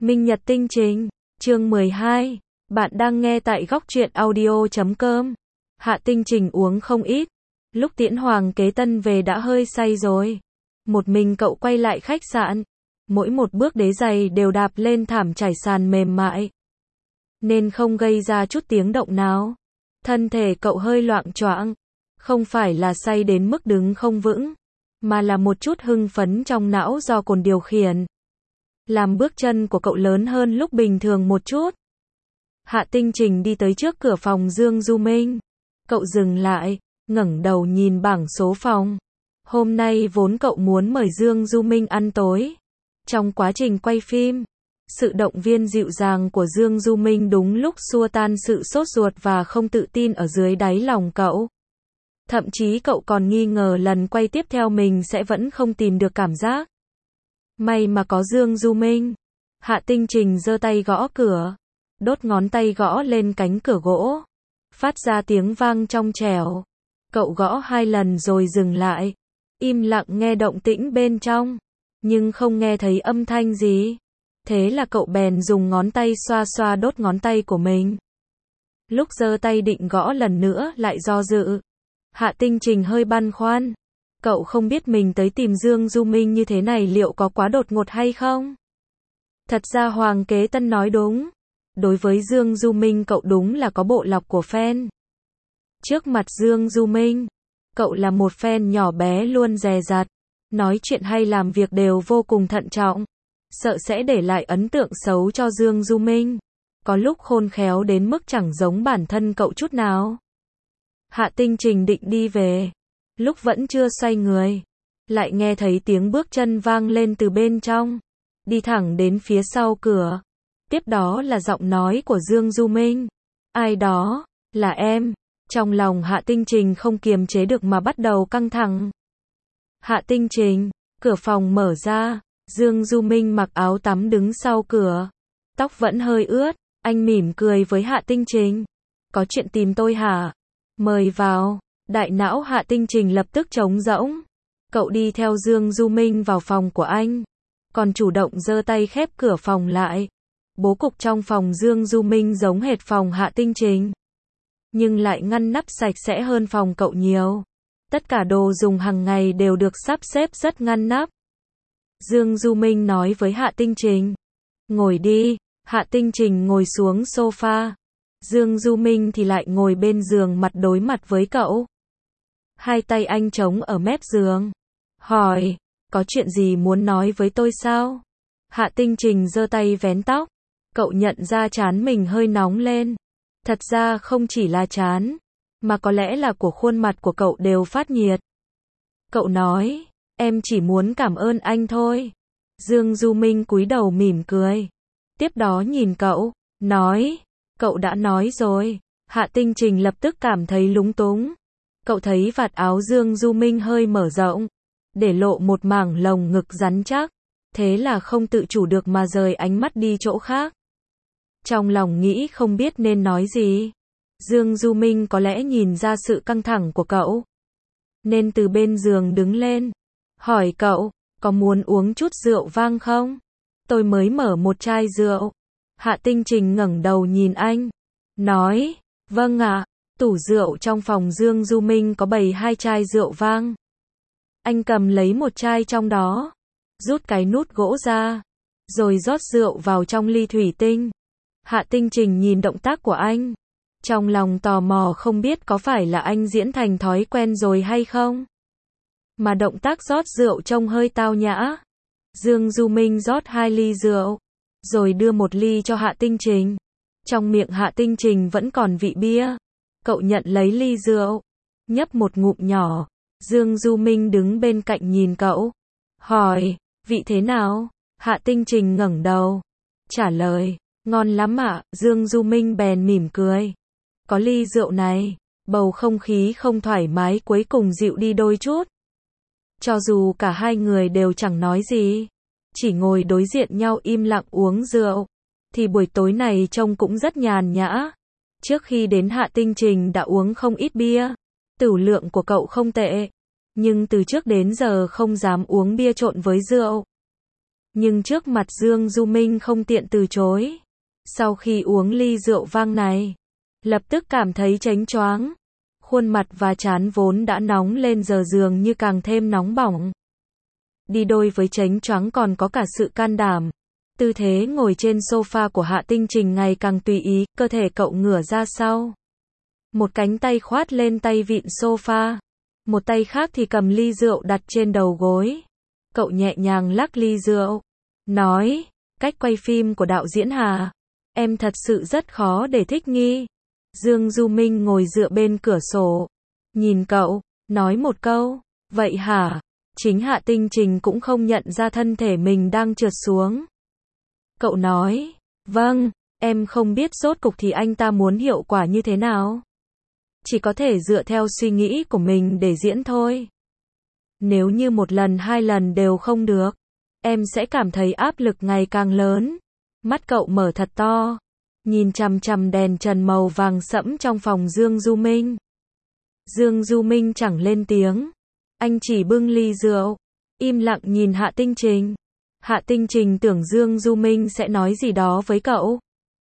Minh Nhật Tinh Trình, chương 12. Bạn đang nghe tại góc truyện audio.com. Hạ Tinh Trình uống không ít. Lúc tiễn Hoàng Kế Tân về đã hơi say rồi. Một mình cậu quay lại khách sạn. Mỗi một bước đế giày đều đạp lên thảm trải sàn mềm mại, nên không gây ra chút tiếng động nào. Thân thể cậu hơi loạng choạng. Không phải là say đến mức đứng không vững, mà là một chút hưng phấn trong não do cồn điều khiển, làm bước chân của cậu lớn hơn lúc bình thường một chút. Hạ Tinh Trình đi tới trước cửa phòng Dương Du Minh. Cậu dừng lại, ngẩng đầu nhìn bảng số phòng. Hôm nay vốn cậu muốn mời Dương Du Minh ăn tối. Trong quá trình quay phim, sự động viên dịu dàng của Dương Du Minh đúng lúc xua tan sự sốt ruột và không tự tin ở dưới đáy lòng cậu. Thậm chí cậu còn nghi ngờ lần quay tiếp theo mình sẽ vẫn không tìm được cảm giác. May mà có Dương Du Minh. Hạ Tinh Trình giơ tay gõ cửa, đốt ngón tay gõ lên cánh cửa gỗ, phát ra tiếng vang trong trẻo. Cậu gõ 2 lần rồi dừng lại, im lặng nghe động tĩnh bên trong, nhưng không nghe thấy âm thanh gì. Thế là cậu bèn dùng ngón tay xoa xoa đốt ngón tay của mình. Lúc giơ tay định gõ lần nữa lại do dự. Hạ Tinh Trình hơi băn khoăn. Cậu không biết mình tới tìm Dương Du Minh như thế này liệu có quá đột ngột hay không? Thật ra Hoàng Kế Tân nói đúng. Đối với Dương Du Minh cậu đúng là có bộ lọc của fan. Trước mặt Dương Du Minh, cậu là một fan nhỏ bé luôn dè dặt, nói chuyện hay làm việc đều vô cùng thận trọng, sợ sẽ để lại ấn tượng xấu cho Dương Du Minh. Có lúc khôn khéo đến mức chẳng giống bản thân cậu chút nào. Hạ Tinh Trình định đi về. Lúc vẫn chưa xoay người, lại nghe thấy tiếng bước chân vang lên từ bên trong, đi thẳng đến phía sau cửa. Tiếp đó là giọng nói của Dương Du Minh. Ai đó? Là em. Trong lòng Hạ Tinh Trình không kiềm chế được mà bắt đầu căng thẳng. Hạ Tinh Trình, cửa phòng mở ra, Dương Du Minh mặc áo tắm đứng sau cửa, tóc vẫn hơi ướt, anh mỉm cười với Hạ Tinh Trình. Có chuyện tìm tôi hả? Mời vào. Đại não Hạ Tinh Trình lập tức trống rỗng. Cậu đi theo Dương Du Minh vào phòng của anh, còn chủ động giơ tay khép cửa phòng lại. Bố cục trong phòng Dương Du Minh giống hệt phòng Hạ Tinh Trình, nhưng lại ngăn nắp sạch sẽ hơn phòng cậu nhiều. Tất cả đồ dùng hàng ngày đều được sắp xếp rất ngăn nắp. Dương Du Minh nói với Hạ Tinh Trình. Ngồi đi. Hạ Tinh Trình ngồi xuống sofa. Dương Du Minh thì lại ngồi bên giường mặt đối mặt với cậu. Hai tay anh chống ở mép giường. Hỏi, có chuyện gì muốn nói với tôi sao? Hạ Tinh Trình giơ tay vén tóc. Cậu nhận ra trán mình hơi nóng lên. Thật ra không chỉ là trán, mà có lẽ là của khuôn mặt của cậu đều phát nhiệt. Cậu nói, em chỉ muốn cảm ơn anh thôi. Dương Du Minh cúi đầu mỉm cười. Tiếp đó nhìn cậu, nói, cậu đã nói rồi. Hạ Tinh Trình lập tức cảm thấy lúng túng. Cậu thấy vạt áo Dương Du Minh hơi mở rộng, để lộ một mảng lồng ngực rắn chắc. Thế là không tự chủ được mà rời ánh mắt đi chỗ khác. Trong lòng nghĩ không biết nên nói gì. Dương Du Minh có lẽ nhìn ra sự căng thẳng của cậu, nên từ bên giường đứng lên, hỏi cậu, có muốn uống chút rượu vang không? Tôi mới mở một chai rượu. Hạ Tinh Trình ngẩng đầu nhìn anh, nói, vâng ạ. Tủ rượu trong phòng Dương Du Minh có bày 2 chai rượu vang. Anh cầm lấy một chai trong đó, rút cái nút gỗ ra, rồi rót rượu vào trong ly thủy tinh. Hạ Tinh Trình nhìn động tác của anh, trong lòng tò mò không biết có phải là anh diễn thành thói quen rồi hay không. Mà động tác rót rượu trông hơi tao nhã. Dương Du Minh rót 2 ly rượu, rồi đưa 1 ly cho Hạ Tinh Trình. Trong miệng Hạ Tinh Trình vẫn còn vị bia. Cậu nhận lấy ly rượu, nhấp một ngụm nhỏ. Dương Du Minh đứng bên cạnh nhìn cậu, hỏi, vị thế nào? Hạ Tinh Trình ngẩng đầu, trả lời, ngon lắm ạ. Dương Du Minh bèn mỉm cười. Có ly rượu này, bầu không khí không thoải mái cuối cùng dịu đi đôi chút. Cho dù cả hai người đều chẳng nói gì, chỉ ngồi đối diện nhau im lặng uống rượu, thì buổi tối này trông cũng rất nhàn nhã. Trước khi đến Hạ Tinh Trình đã uống không ít bia. Tửu lượng của cậu không tệ, nhưng từ trước đến giờ không dám uống bia trộn với rượu. Nhưng trước mặt Dương Du Minh không tiện từ chối. Sau khi uống ly rượu vang này, lập tức cảm thấy chánh choáng. Khuôn mặt và trán vốn đã nóng lên giờ dường như càng thêm nóng bỏng. Đi đôi với chánh choáng còn có cả sự can đảm. Tư thế ngồi trên sofa của Hạ Tinh Trình ngày càng tùy ý, cơ thể cậu ngửa ra sau. Một cánh tay khoát lên tay vịn sofa, một tay khác thì cầm ly rượu đặt trên đầu gối. Cậu nhẹ nhàng lắc ly rượu, nói, cách quay phim của đạo diễn Hà, em thật sự rất khó để thích nghi. Dương Du Minh ngồi dựa bên cửa sổ, nhìn cậu, nói một câu, vậy hả? Chính Hạ Tinh Trình cũng không nhận ra thân thể mình đang trượt xuống. Cậu nói, vâng, em không biết rốt cục thì anh ta muốn hiệu quả như thế nào. Chỉ có thể dựa theo suy nghĩ của mình để diễn thôi. Nếu như một lần hai lần đều không được, em sẽ cảm thấy áp lực ngày càng lớn. Mắt cậu mở thật to, nhìn chằm chằm đèn trần màu vàng sẫm trong phòng Dương Du Minh. Dương Du Minh chẳng lên tiếng, anh chỉ bưng ly rượu, im lặng nhìn Hạ Tinh Trình. Hạ Tinh Trình tưởng Dương Du Minh sẽ nói gì đó với cậu,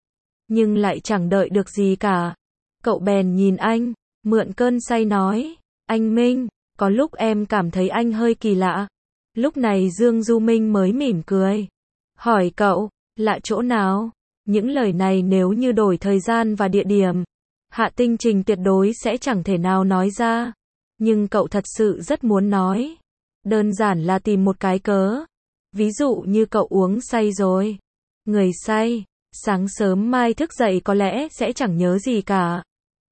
nhưng lại chẳng đợi được gì cả. Cậu bèn nhìn anh, mượn cơn say nói, anh Minh, có lúc em cảm thấy anh hơi kỳ lạ. Lúc này Dương Du Minh mới mỉm cười, hỏi cậu, lạ chỗ nào? Những lời này nếu như đổi thời gian và địa điểm, Hạ Tinh Trình tuyệt đối sẽ chẳng thể nào nói ra. Nhưng cậu thật sự rất muốn nói. Đơn giản là tìm một cái cớ. Ví dụ như cậu uống say rồi. Người say, sáng sớm mai thức dậy có lẽ sẽ chẳng nhớ gì cả.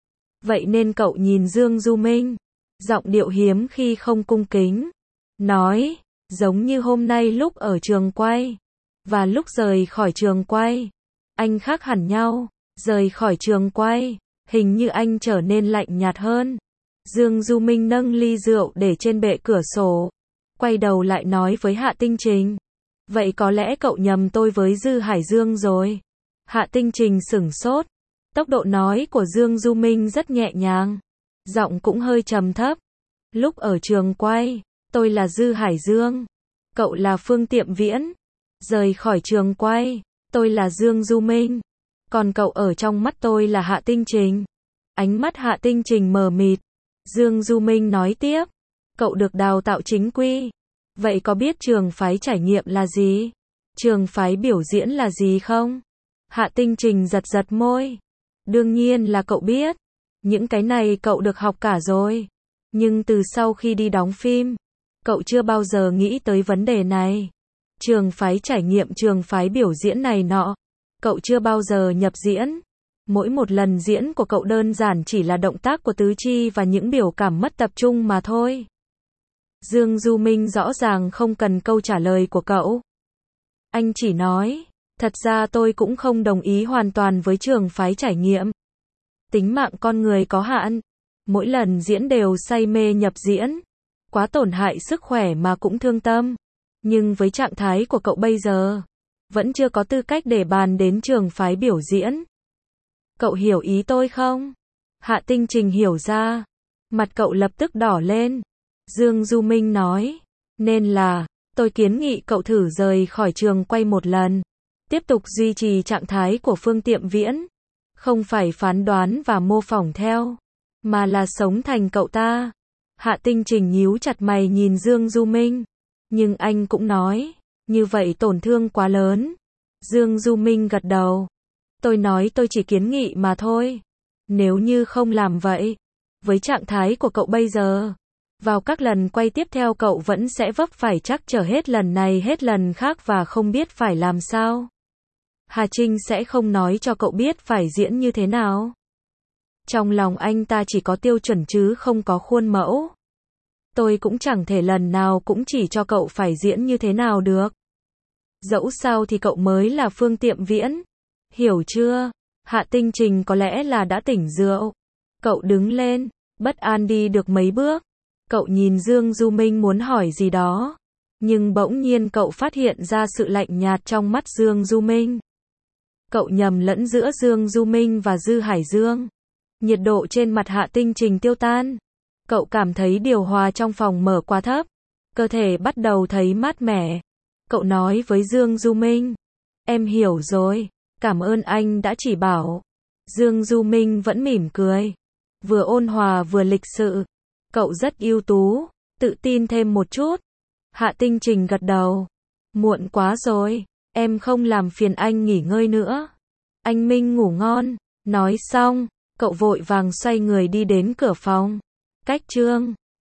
Vậy nên cậu nhìn Dương Du Minh, giọng điệu hiếm khi không cung kính, nói, giống như hôm nay lúc ở trường quay, và lúc rời khỏi trường quay, anh khác hẳn nhau. Rời khỏi trường quay, hình như anh trở nên lạnh nhạt hơn. Dương Du Minh nâng ly rượu để trên bệ cửa sổ, quay đầu lại nói với Hạ Tinh Trình, vậy có lẽ cậu nhầm tôi với Dư Hải Dương rồi. Hạ Tinh Trình sửng sốt, tốc độ nói của Dương Du Minh rất nhẹ nhàng, giọng cũng hơi trầm thấp. Lúc ở trường quay, tôi là Dư Hải Dương, cậu là Phương Tiệm Viễn. Rời khỏi trường quay, tôi là Dương Du Minh, còn cậu ở trong mắt tôi là Hạ Tinh Trình. Ánh mắt Hạ Tinh Trình mờ mịt. Dương Du Minh nói tiếp, cậu được đào tạo chính quy, vậy có biết trường phái trải nghiệm là gì? Trường phái biểu diễn là gì không? Hạ Tinh Trình giật giật môi. Đương nhiên là cậu biết, những cái này cậu được học cả rồi. Nhưng từ sau khi đi đóng phim, cậu chưa bao giờ nghĩ tới vấn đề này. Trường phái trải nghiệm, trường phái biểu diễn này nọ, cậu chưa bao giờ nhập diễn. Mỗi một lần diễn của cậu đơn giản chỉ là động tác của tứ chi và những biểu cảm mất tập trung mà thôi. Dương Du Minh rõ ràng không cần câu trả lời của cậu. Anh chỉ nói, thật ra tôi cũng không đồng ý hoàn toàn với trường phái trải nghiệm. Tính mạng con người có hạn, mỗi lần diễn đều say mê nhập diễn, quá tổn hại sức khỏe mà cũng thương tâm. Nhưng với trạng thái của cậu bây giờ, vẫn chưa có tư cách để bàn đến trường phái biểu diễn. Cậu hiểu ý tôi không? Hạ Tinh Trình hiểu ra, mặt cậu lập tức đỏ lên. Dương Du Minh nói, nên là, tôi kiến nghị cậu thử rời khỏi trường quay một lần, tiếp tục duy trì trạng thái của Phương Tiệm Viễn, không phải phán đoán và mô phỏng theo, mà là sống thành cậu ta. Hạ Tinh Trình nhíu chặt mày nhìn Dương Du Minh, nhưng anh cũng nói, như vậy tổn thương quá lớn. Dương Du Minh gật đầu. Tôi nói tôi chỉ kiến nghị mà thôi. Nếu như không làm vậy, với trạng thái của cậu bây giờ, vào các lần quay tiếp theo cậu vẫn sẽ vấp phải trắc trở hết lần này hết lần khác và không biết phải làm sao. Hà Trinh sẽ không nói cho cậu biết phải diễn như thế nào. Trong lòng anh ta chỉ có tiêu chuẩn chứ không có khuôn mẫu. Tôi cũng chẳng thể lần nào cũng chỉ cho cậu phải diễn như thế nào được. Dẫu sao thì cậu mới là Phương Tiệm Viễn. Hiểu chưa? Hạ Tinh Trình có lẽ là đã tỉnh rượu. Cậu đứng lên, bất an đi được mấy bước. Cậu nhìn Dương Du Minh muốn hỏi gì đó. Nhưng bỗng nhiên cậu phát hiện ra sự lạnh nhạt trong mắt Dương Du Minh. Cậu nhầm lẫn giữa Dương Du Minh và Dư Hải Dương. Nhiệt độ trên mặt Hạ Tinh Trình tiêu tan. Cậu cảm thấy điều hòa trong phòng mở quá thấp. Cơ thể bắt đầu thấy mát mẻ. Cậu nói với Dương Du Minh. Em hiểu rồi, cảm ơn anh đã chỉ bảo. Dương Du Minh vẫn mỉm cười, vừa ôn hòa vừa lịch sự. Cậu rất ưu tú, tự tin thêm một chút. Hạ Tinh Trình gật đầu. Muộn quá rồi, em không làm phiền anh nghỉ ngơi nữa. Anh Minh ngủ ngon. Nói xong, cậu vội vàng xoay người đi đến cửa phòng. Cách Trương